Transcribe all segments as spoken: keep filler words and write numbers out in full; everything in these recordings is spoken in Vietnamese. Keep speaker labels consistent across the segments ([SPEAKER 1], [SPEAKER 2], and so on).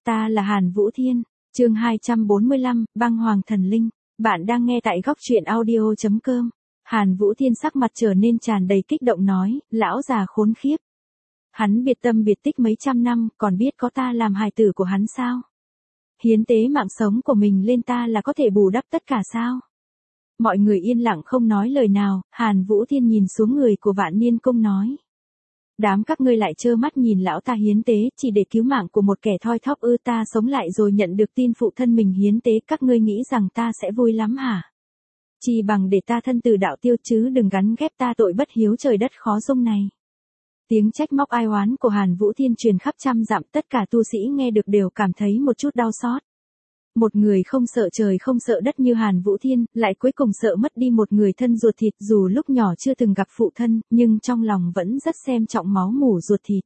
[SPEAKER 1] Ta là Hàn Vũ Thiên, chương hai trăm bốn mươi lăm, băng hoàng thần linh. Bạn đang nghe tại góc truyện audio chấm com. Hàn Vũ Thiên sắc mặt trở nên tràn đầy kích động nói, lão già khốn khiếp. Hắn biệt tâm biệt tích mấy trăm năm, còn biết có ta làm hài tử của hắn sao? Hiến tế mạng sống của mình lên ta là có thể bù đắp tất cả sao? Mọi người yên lặng không nói lời nào, Hàn Vũ Thiên nhìn xuống người của Vạn Niên Cung nói. Đám các ngươi lại trơ mắt nhìn lão ta hiến tế, chỉ để cứu mạng của một kẻ thoi thóp ư? Ta sống lại rồi nhận được tin phụ thân mình hiến tế, các ngươi nghĩ rằng ta sẽ vui lắm hả? Chỉ bằng để ta thân từ đạo tiêu chứ đừng gắn ghép ta tội bất hiếu trời đất khó dung này. Tiếng trách móc ai oán của Hàn Vũ Thiên truyền khắp trăm dặm, tất cả tu sĩ nghe được đều cảm thấy một chút đau xót. Một người không sợ trời không sợ đất như Hàn Vũ Thiên, lại cuối cùng sợ mất đi một người thân ruột thịt, dù lúc nhỏ chưa từng gặp phụ thân, nhưng trong lòng vẫn rất xem trọng máu mủ ruột thịt.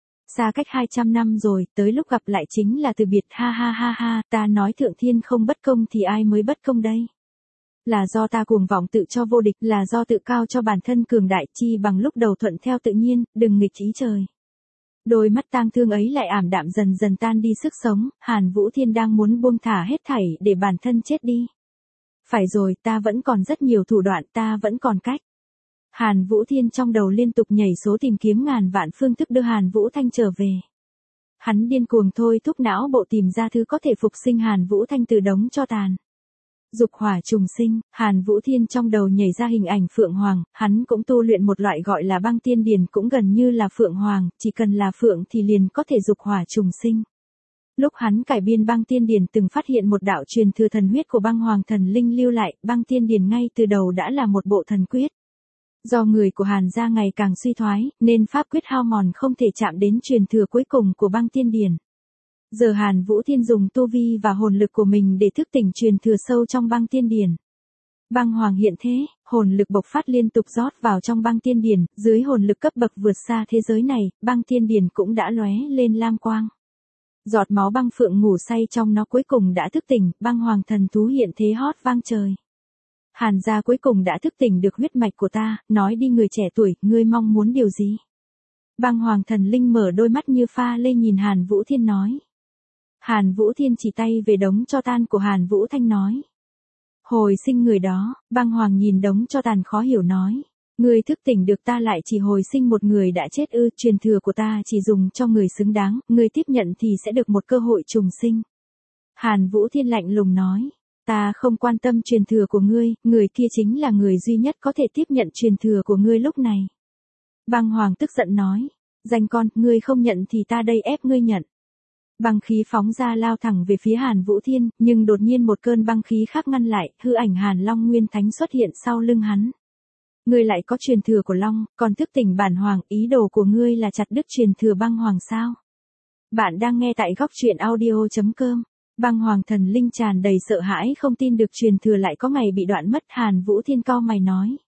[SPEAKER 1] Xa cách hai trăm năm rồi, tới lúc gặp lại chính là từ biệt, ha ha ha ha, ta nói thượng thiên không bất công thì ai mới bất công đây? Là do ta cuồng vọng tự cho vô địch, là do tự cao cho bản thân cường đại, chi bằng lúc đầu thuận theo tự nhiên, đừng nghịch ý trời. Đôi mắt tang thương ấy lại ảm đạm dần dần tan đi sức sống, Hàn Vũ Thiên đang muốn buông thả hết thảy để bản thân chết đi. Phải rồi, ta vẫn còn rất nhiều thủ đoạn, ta vẫn còn cách. Hàn Vũ Thiên trong đầu liên tục nhảy số tìm kiếm ngàn vạn phương thức đưa Hàn Vũ Thanh trở về. Hắn điên cuồng thôi thúc não bộ tìm ra thứ có thể phục sinh Hàn Vũ Thanh từ đống tro tàn. Dục hỏa trùng sinh, Hàn Vũ Thiên trong đầu nhảy ra hình ảnh Phượng Hoàng, hắn cũng tu luyện một loại gọi là băng tiên điển, cũng gần như là Phượng Hoàng, chỉ cần là Phượng thì liền có thể dục hỏa trùng sinh. Lúc hắn cải biên băng tiên điển từng phát hiện một đạo truyền thừa thần huyết của băng hoàng thần linh lưu lại, băng tiên điển ngay từ đầu đã là một bộ thần quyết. Do người của Hàn gia ngày càng suy thoái, nên pháp quyết hao mòn không thể chạm đến truyền thừa cuối cùng của băng tiên điển. Giờ Hàn Vũ Thiên dùng tu vi và hồn lực của mình để thức tỉnh truyền thừa sâu trong băng tiên điển. Băng hoàng hiện thế, hồn lực bộc phát liên tục rót vào trong băng tiên điển, dưới hồn lực cấp bậc vượt xa thế giới này, băng tiên điển cũng đã lóe lên lam quang. Giọt máu băng phượng ngủ say trong nó cuối cùng đã thức tỉnh, băng hoàng thần thú hiện thế hót vang trời. Hàn gia cuối cùng đã thức tỉnh được huyết mạch của ta, nói đi người trẻ tuổi, ngươi mong muốn điều gì? Băng hoàng thần linh mở đôi mắt như pha lê nhìn Hàn Vũ Thiên nói. Hàn Vũ Thiên chỉ tay về đống tro tan của Hàn Vũ Thanh nói. Hồi sinh người đó, băng hoàng nhìn đống tro tàn khó hiểu nói. Ngươi thức tỉnh được ta lại chỉ hồi sinh một người đã chết ư? Truyền thừa của ta chỉ dùng cho người xứng đáng, ngươi tiếp nhận thì sẽ được một cơ hội trùng sinh. Hàn Vũ Thiên lạnh lùng nói. Ta không quan tâm truyền thừa của ngươi, người kia chính là người duy nhất có thể tiếp nhận truyền thừa của ngươi lúc này. Băng hoàng tức giận nói. Danh con, ngươi không nhận thì ta đây ép ngươi nhận. Băng khí phóng ra lao thẳng về phía Hàn Vũ Thiên, nhưng đột nhiên một cơn băng khí khác ngăn lại, hư ảnh Hàn Long Nguyên Thánh xuất hiện sau lưng hắn. Ngươi lại có truyền thừa của Long, còn thức tỉnh bản hoàng, ý đồ của ngươi là chặt đứt truyền thừa băng hoàng sao? Bạn đang nghe tại góc truyện audio chấm com. Băng hoàng thần linh tràn đầy sợ hãi không tin được truyền thừa lại có ngày bị đoạn mất. Hàn Vũ Thiên cau mày nói.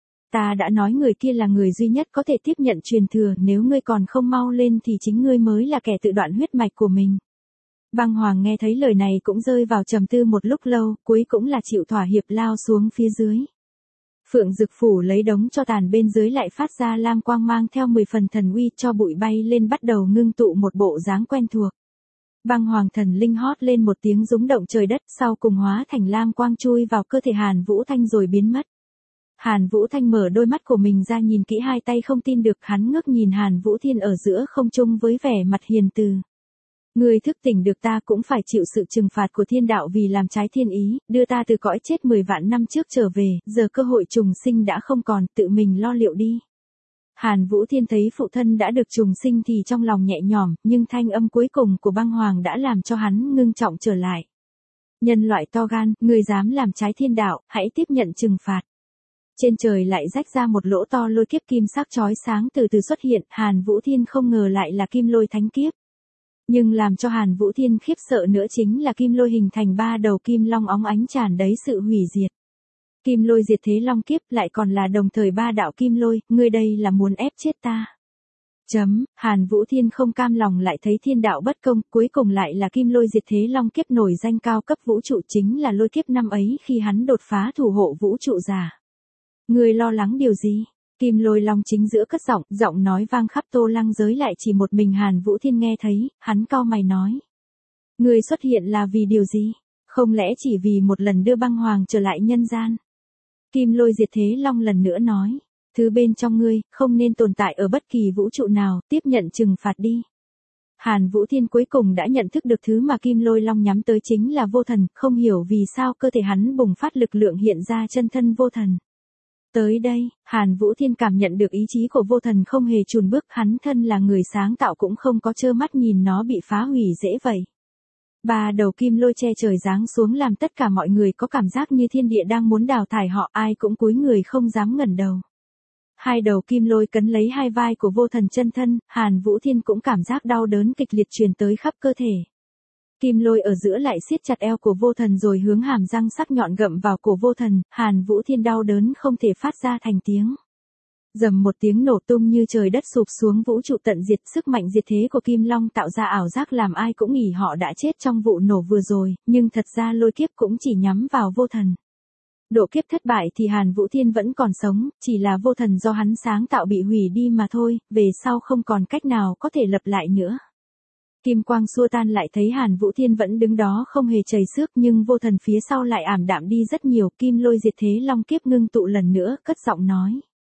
[SPEAKER 1] Ta đã nói người kia là người duy nhất có thể tiếp nhận truyền thừa, nếu ngươi còn không mau lên thì chính ngươi mới là kẻ tự đoạn huyết mạch của mình. Băng hoàng nghe thấy lời này cũng rơi vào trầm tư một lúc lâu, cuối cũng là chịu thỏa hiệp lao xuống phía dưới. Phượng Dực Phủ lấy đống cho tàn bên dưới lại phát ra lam quang mang theo mười phần thần uy, cho bụi bay lên bắt đầu ngưng tụ một bộ dáng quen thuộc. Băng hoàng thần linh hót lên một tiếng rúng động trời đất, sau cùng hóa thành lam quang chui vào cơ thể Hàn Vũ Thanh rồi biến mất. Hàn Vũ Thanh mở đôi mắt của mình ra nhìn kỹ, hai tay không tin được, hắn ngước nhìn Hàn Vũ Thiên ở giữa không trung với vẻ mặt hiền từ. Ngươi thức tỉnh được ta cũng phải chịu sự trừng phạt của thiên đạo vì làm trái thiên ý, đưa ta từ cõi chết mười vạn năm trước trở về, giờ cơ hội trùng sinh đã không còn, tự mình lo liệu đi. Hàn Vũ Thiên thấy phụ thân đã được trùng sinh thì trong lòng nhẹ nhõm, nhưng thanh âm cuối cùng của băng hoàng đã làm cho hắn ngưng trọng trở lại. Nhân loại to gan, ngươi dám làm trái thiên đạo, hãy tiếp nhận trừng phạt. Trên trời lại rách ra một lỗ to, lôi kiếp kim sắc chói sáng từ từ xuất hiện, Hàn Vũ Thiên không ngờ lại là kim lôi thánh kiếp. Nhưng làm cho Hàn Vũ Thiên khiếp sợ nữa chính là kim lôi hình thành ba đầu kim long óng ánh tràn đầy sự hủy diệt. Kim lôi diệt thế long kiếp lại còn là đồng thời ba đạo kim lôi, ngươi đây là muốn ép chết ta. Chấm, Hàn Vũ Thiên không cam lòng lại thấy thiên đạo bất công, cuối cùng lại là kim lôi diệt thế long kiếp nổi danh cao cấp vũ trụ, chính là lôi kiếp năm ấy khi hắn đột phá thủ hộ vũ trụ giả. Ngươi lo lắng điều gì? Kim lôi long chính giữa cất giọng, giọng nói vang khắp Tô Lăng giới lại chỉ một mình Hàn Vũ Thiên nghe thấy, hắn cau mày nói. Ngươi xuất hiện là vì điều gì? Không lẽ chỉ vì một lần đưa băng hoàng trở lại nhân gian? Kim Lôi Diệt Thế Long lần nữa nói. Thứ bên trong ngươi, không nên tồn tại ở bất kỳ vũ trụ nào, tiếp nhận trừng phạt đi. Hàn Vũ Thiên cuối cùng đã nhận thức được thứ mà Kim Lôi Long nhắm tới chính là vô thần, không hiểu vì sao cơ thể hắn bùng phát lực lượng hiện ra chân thân vô thần. Tới đây, Hàn Vũ Thiên cảm nhận được ý chí của vô thần không hề chùn bước, hắn thân là người sáng tạo cũng không có trơ mắt nhìn nó bị phá hủy dễ vậy. Ba đầu kim lôi che trời giáng xuống làm tất cả mọi người có cảm giác như thiên địa đang muốn đào thải họ, ai cũng cúi người không dám ngẩng đầu. Hai đầu kim lôi cấn lấy hai vai của vô thần chân thân, Hàn Vũ Thiên cũng cảm giác đau đớn kịch liệt truyền tới khắp cơ thể. Kim lôi ở giữa lại siết chặt eo của vô thần rồi hướng hàm răng sắc nhọn gặm vào cổ vô thần, Hàn Vũ Thiên đau đớn không thể phát ra thành tiếng. Dầm một tiếng nổ tung như trời đất sụp xuống, vũ trụ tận diệt, sức mạnh diệt thế của Kim Long tạo ra ảo giác làm ai cũng nghĩ họ đã chết trong vụ nổ vừa rồi, nhưng thật ra lôi kiếp cũng chỉ nhắm vào vô thần. Độ kiếp thất bại thì Hàn Vũ Thiên vẫn còn sống, chỉ là vô thần do hắn sáng tạo bị hủy đi mà thôi, về sau không còn cách nào có thể lập lại nữa. Kim quang xua tan lại thấy Hàn Vũ Thiên vẫn đứng đó không hề chảy xước, nhưng vô thần phía sau lại ảm đạm đi rất nhiều. Kim Lôi Diệt Thế Long kiếp ngưng tụ lần nữa, cất giọng nói.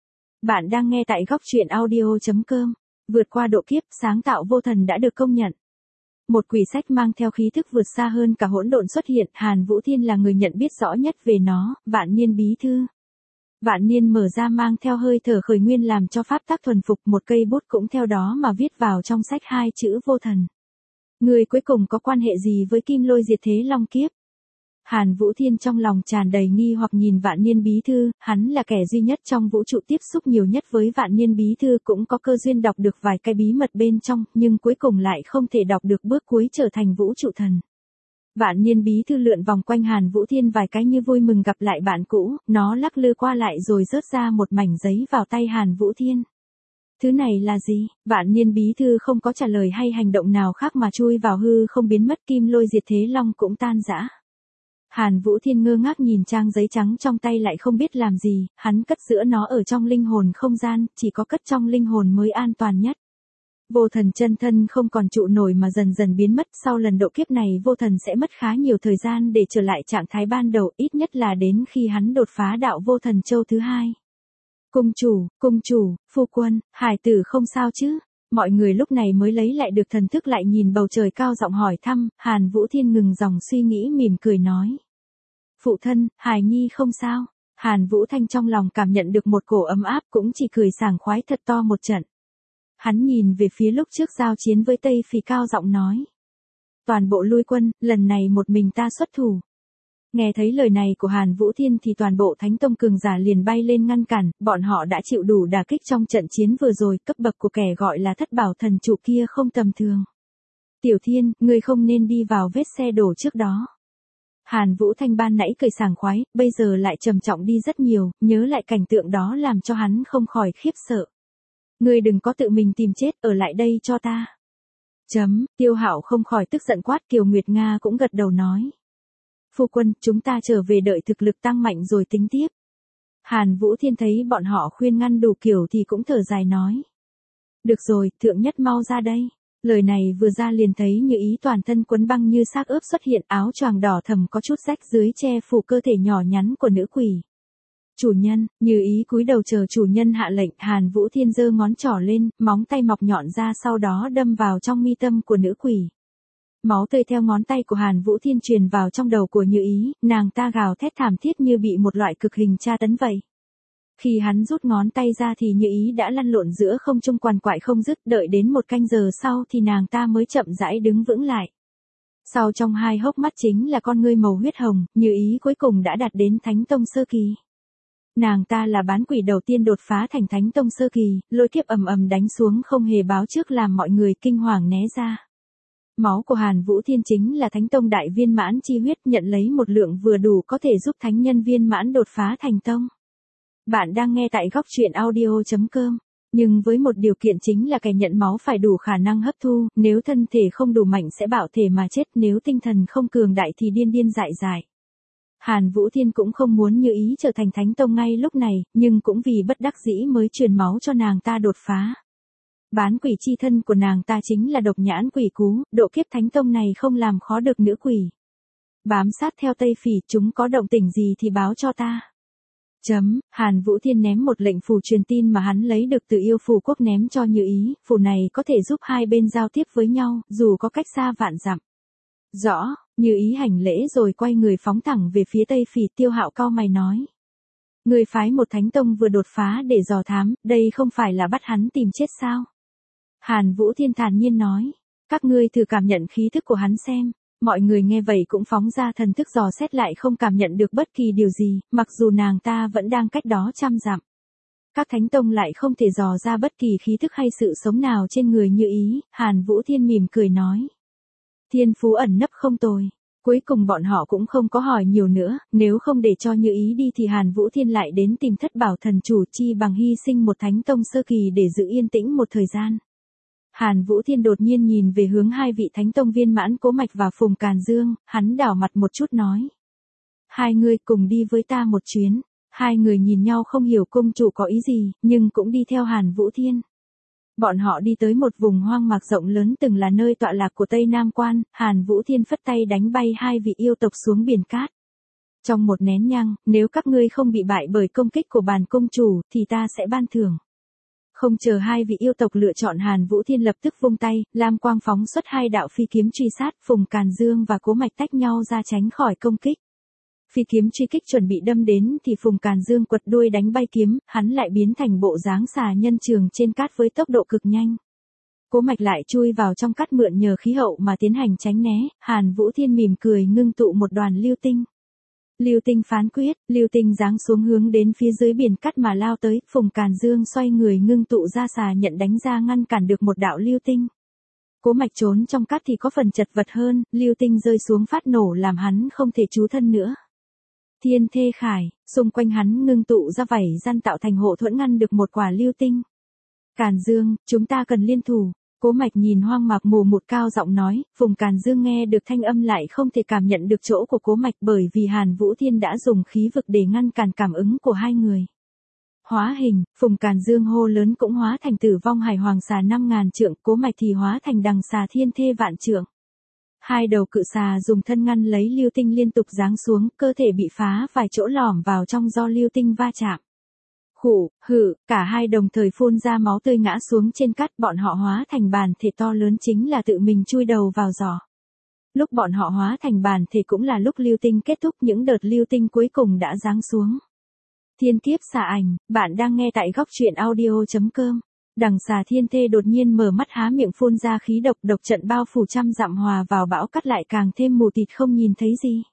[SPEAKER 1] Bạn đang nghe tại góc truyện audio chấm com. Vượt qua độ kiếp, sáng tạo vô thần đã được công nhận. Một quỷ sách mang theo khí thức vượt xa hơn cả hỗn độn xuất hiện, Hàn Vũ Thiên là người nhận biết rõ nhất về nó, Vạn Niên Bí Thư. Vạn Niên mở ra mang theo hơi thở khởi nguyên làm cho pháp tắc thuần phục, một cây bút cũng theo đó mà viết vào trong sách hai chữ vô thần. Người cuối cùng có quan hệ gì với Kim Lôi Diệt Thế Long kiếp? Hàn Vũ Thiên trong lòng tràn đầy nghi hoặc nhìn Vạn Niên Bí Thư, hắn là kẻ duy nhất trong vũ trụ tiếp xúc nhiều nhất với Vạn Niên Bí Thư, cũng có cơ duyên đọc được vài cái bí mật bên trong, nhưng cuối cùng lại không thể đọc được bước cuối trở thành vũ trụ thần. Vạn Niên Bí Thư lượn vòng quanh Hàn Vũ Thiên vài cái như vui mừng gặp lại bạn cũ, nó lắc lư qua lại rồi rớt ra một mảnh giấy vào tay Hàn Vũ Thiên. Thứ này là gì? Vạn Niên Bí Thư không có trả lời hay hành động nào khác mà chui vào hư không biến mất, Kim Lôi Diệt Thế Long cũng tan rã. Hàn Vũ Thiên ngơ ngác nhìn trang giấy trắng trong tay lại không biết làm gì, hắn cất giữa nó ở trong linh hồn không gian, chỉ có cất trong linh hồn mới an toàn nhất. Vô thần chân thân không còn trụ nổi mà dần dần biến mất, sau lần độ kiếp này vô thần sẽ mất khá nhiều thời gian để trở lại trạng thái ban đầu, ít nhất là đến khi hắn đột phá đạo vô thần châu thứ hai. Cung chủ, cung chủ, phu quân, hải tử không sao chứ? Mọi người lúc này mới lấy lại được thần thức, lại nhìn bầu trời cao giọng hỏi thăm. Hàn Vũ Thiên ngừng dòng suy nghĩ mỉm cười nói. Phụ thân, Hải Nhi không sao. Hàn Vũ Thanh trong lòng cảm nhận được một cổ ấm áp, cũng chỉ cười sảng khoái thật to một trận. Hắn nhìn về phía lúc trước giao chiến với Tây Phì cao giọng nói. Toàn bộ lui quân, lần này một mình ta xuất thủ. Nghe thấy lời này của Hàn Vũ Thiên thì toàn bộ Thánh Tông cường giả liền bay lên ngăn cản, bọn họ đã chịu đủ đả kích trong trận chiến vừa rồi, cấp bậc của kẻ gọi là thất bảo thần trụ kia không tầm thường. Tiểu Thiên, ngươi không nên đi vào vết xe đổ trước đó. Hàn Vũ Thanh ban nãy cười sảng khoái, bây giờ lại trầm trọng đi rất nhiều, nhớ lại cảnh tượng đó làm cho hắn không khỏi khiếp sợ. Ngươi đừng có tự mình tìm chết, ở lại đây cho ta. Chấm, Tiêu Hạo không khỏi tức giận quát, Kiều Nguyệt Nga cũng gật đầu nói. Phu quân, chúng ta trở về đợi thực lực tăng mạnh rồi tính tiếp. Hàn Vũ Thiên thấy bọn họ khuyên ngăn đủ kiểu thì cũng thở dài nói. Được rồi, thượng nhất mau ra đây. Lời này vừa ra liền thấy Như Ý toàn thân quấn băng như xác ướp xuất hiện, áo choàng đỏ thầm có chút rách dưới che phủ cơ thể nhỏ nhắn của nữ quỷ. Chủ nhân, Như Ý cúi đầu chờ chủ nhân hạ lệnh. Hàn Vũ Thiên giơ ngón trỏ lên, móng tay mọc nhọn ra sau đó đâm vào trong mi tâm của nữ quỷ. Máu tươi theo ngón tay của Hàn Vũ Thiên truyền vào trong đầu của Như Ý, nàng ta gào thét thảm thiết như bị một loại cực hình tra tấn vậy. Khi hắn rút ngón tay ra thì Như Ý đã lăn lộn giữa không trung quằn quại không dứt, đợi đến một canh giờ sau thì nàng ta mới chậm rãi đứng vững lại. Sau trong hai hốc mắt chính là con ngươi màu huyết hồng, Như Ý cuối cùng đã đạt đến Thánh Tông sơ kỳ. Nàng ta là bán quỷ đầu tiên đột phá thành Thánh Tông sơ kỳ, lôi kiếp ầm ầm đánh xuống không hề báo trước làm mọi người kinh hoàng né ra. Máu của Hàn Vũ Thiên chính là Thánh Tông đại viên mãn chi huyết, nhận lấy một lượng vừa đủ có thể giúp thánh nhân viên mãn đột phá thành tông. Bạn đang nghe tại góc truyện audio chấm com, nhưng với một điều kiện chính là kẻ nhận máu phải đủ khả năng hấp thu, nếu thân thể không đủ mạnh sẽ bạo thể mà chết, nếu tinh thần không cường đại thì điên điên dại dại. Hàn Vũ Thiên cũng không muốn Như Ý trở thành Thánh Tông ngay lúc này, nhưng cũng vì bất đắc dĩ mới truyền máu cho nàng ta đột phá. Bán quỷ chi thân của nàng ta chính là độc nhãn quỷ cú, độ kiếp thánh tông này không làm khó được nữ quỷ. Bám sát theo Tây Phỉ, chúng có động tĩnh gì thì báo cho ta. Chấm, Hàn Vũ Thiên ném một lệnh phù truyền tin mà hắn lấy được từ yêu phù quốc ném cho Như Ý, phù này có thể giúp hai bên giao tiếp với nhau, dù có cách xa vạn dặm. Rõ, Như Ý hành lễ rồi quay người phóng thẳng về phía Tây Phỉ. Tiêu Hạo cau mày nói. Người phái một thánh tông vừa đột phá để dò thám, đây không phải là bắt hắn tìm chết sao? Hàn Vũ Thiên thản nhiên nói. Các ngươi thử cảm nhận khí thức của hắn xem. Mọi người nghe vậy cũng phóng ra thần thức dò xét lại không cảm nhận được bất kỳ điều gì, mặc dù nàng ta vẫn đang cách đó trăm dặm. Các thánh tông lại không thể dò ra bất kỳ khí thức hay sự sống nào trên người Như Ý. Hàn Vũ Thiên mỉm cười nói. Thiên phú ẩn nấp không tồi. Cuối cùng bọn họ cũng không có hỏi nhiều nữa, nếu không để cho Như Ý đi thì Hàn Vũ Thiên lại đến tìm Thất Bảo thần chủ, chi bằng hy sinh một thánh tông sơ kỳ để giữ yên tĩnh một thời gian. Hàn Vũ Thiên đột nhiên nhìn về hướng hai vị thánh tông viên mãn Cố Mạch và Phùng Càn Dương, hắn đảo mặt một chút nói. Hai người cùng đi với ta một chuyến. Hai người nhìn nhau không hiểu cung chủ có ý gì, nhưng cũng đi theo Hàn Vũ Thiên. Bọn họ đi tới một vùng hoang mạc rộng lớn từng là nơi tọa lạc của Tây Nam Quan, Hàn Vũ Thiên phất tay đánh bay hai vị yêu tộc xuống biển cát. Trong một nén nhang, nếu các ngươi không bị bại bởi công kích của bản công chủ, thì ta sẽ ban thưởng. Không chờ hai vị yêu tộc lựa chọn, Hàn Vũ Thiên lập tức vung tay, lam quang phóng xuất hai đạo phi kiếm truy sát, Phùng Càn Dương và Cố Mạch tách nhau ra tránh khỏi công kích. Phi kiếm truy kích chuẩn bị đâm đến thì Phùng Càn Dương quật đuôi đánh bay kiếm, hắn lại biến thành bộ dáng xà nhân trường trên cát với tốc độ cực nhanh. Cố Mạch lại chui vào trong cát mượn nhờ khí hậu mà tiến hành tránh né, Hàn Vũ Thiên mỉm cười ngưng tụ một đoàn lưu tinh. Lưu tinh phán quyết, lưu tinh giáng xuống hướng đến phía dưới biển cát mà lao tới, Phùng Càn Dương xoay người ngưng tụ ra xà nhận đánh ra ngăn cản được một đạo lưu tinh. Cố Mạch trốn trong cát thì có phần chật vật hơn, lưu tinh rơi xuống phát nổ làm hắn không thể trú thân nữa. Thiên thê khải, xung quanh hắn ngưng tụ ra vảy gian tạo thành hộ thuẫn ngăn được một quả lưu tinh. Càn Dương, chúng ta cần liên thủ. Cố Mạch nhìn hoang mạc mù một cao giọng nói, Phùng Càn Dương nghe được thanh âm lại không thể cảm nhận được chỗ của Cố Mạch bởi vì Hàn Vũ Thiên đã dùng khí vực để ngăn cản cảm ứng của hai người. Hóa hình, Phùng Càn Dương hô lớn cũng hóa thành Tử Vong Hải Hoàng xà năm ngàn trượng, Cố Mạch thì hóa thành Đằng xà thiên thê vạn trượng. Hai đầu cự xà dùng thân ngăn lấy lưu tinh liên tục giáng xuống, cơ thể bị phá vài chỗ lỏm vào trong do lưu tinh va chạm. Khủ, hự, cả hai đồng thời phun ra máu tươi ngã xuống trên cát, bọn họ hóa thành bàn thể to lớn chính là tự mình chui đầu vào giỏ. Lúc bọn họ hóa thành bàn thể cũng là lúc lưu tinh kết thúc, những đợt lưu tinh cuối cùng đã giáng xuống. Thiên kiếp xà ảnh, bạn đang nghe tại góc truyện audio chấm com. Đằng xà thiên thê đột nhiên mở mắt há miệng phun ra khí độc, độc trận bao phủ trăm dặm hòa vào bão cát lại càng thêm mù tịt không nhìn thấy gì.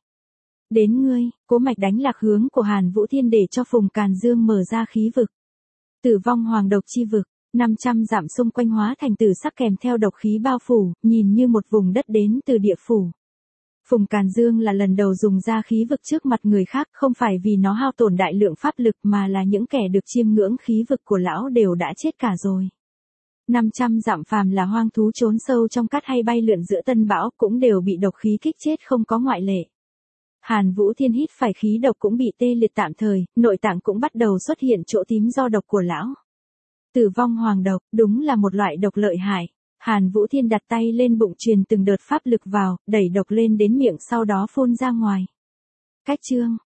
[SPEAKER 1] Đến ngươi, Cố Mạch đánh lạc hướng của Hàn Vũ Thiên để cho Phùng Càn Dương mở ra khí vực. Tử Vong Hoàng độc chi vực, năm trăm dặm xung quanh hóa thành tử sắc kèm theo độc khí bao phủ, nhìn như một vùng đất đến từ địa phủ. Phùng Càn Dương là lần đầu dùng ra khí vực trước mặt người khác, không phải vì nó hao tổn đại lượng pháp lực mà là những kẻ được chiêm ngưỡng khí vực của lão đều đã chết cả rồi. năm trăm dặm phàm là hoang thú trốn sâu trong cát hay bay lượn giữa tân bão cũng đều bị độc khí kích chết không có ngoại lệ. Hàn Vũ Thiên hít phải khí độc cũng bị tê liệt tạm thời, nội tạng cũng bắt đầu xuất hiện chỗ tím do độc của lão. Tử Vong Hoàng độc, đúng là một loại độc lợi hại. Hàn Vũ Thiên đặt tay lên bụng truyền từng đợt pháp lực vào, đẩy độc lên đến miệng sau đó phun ra ngoài. Cách chương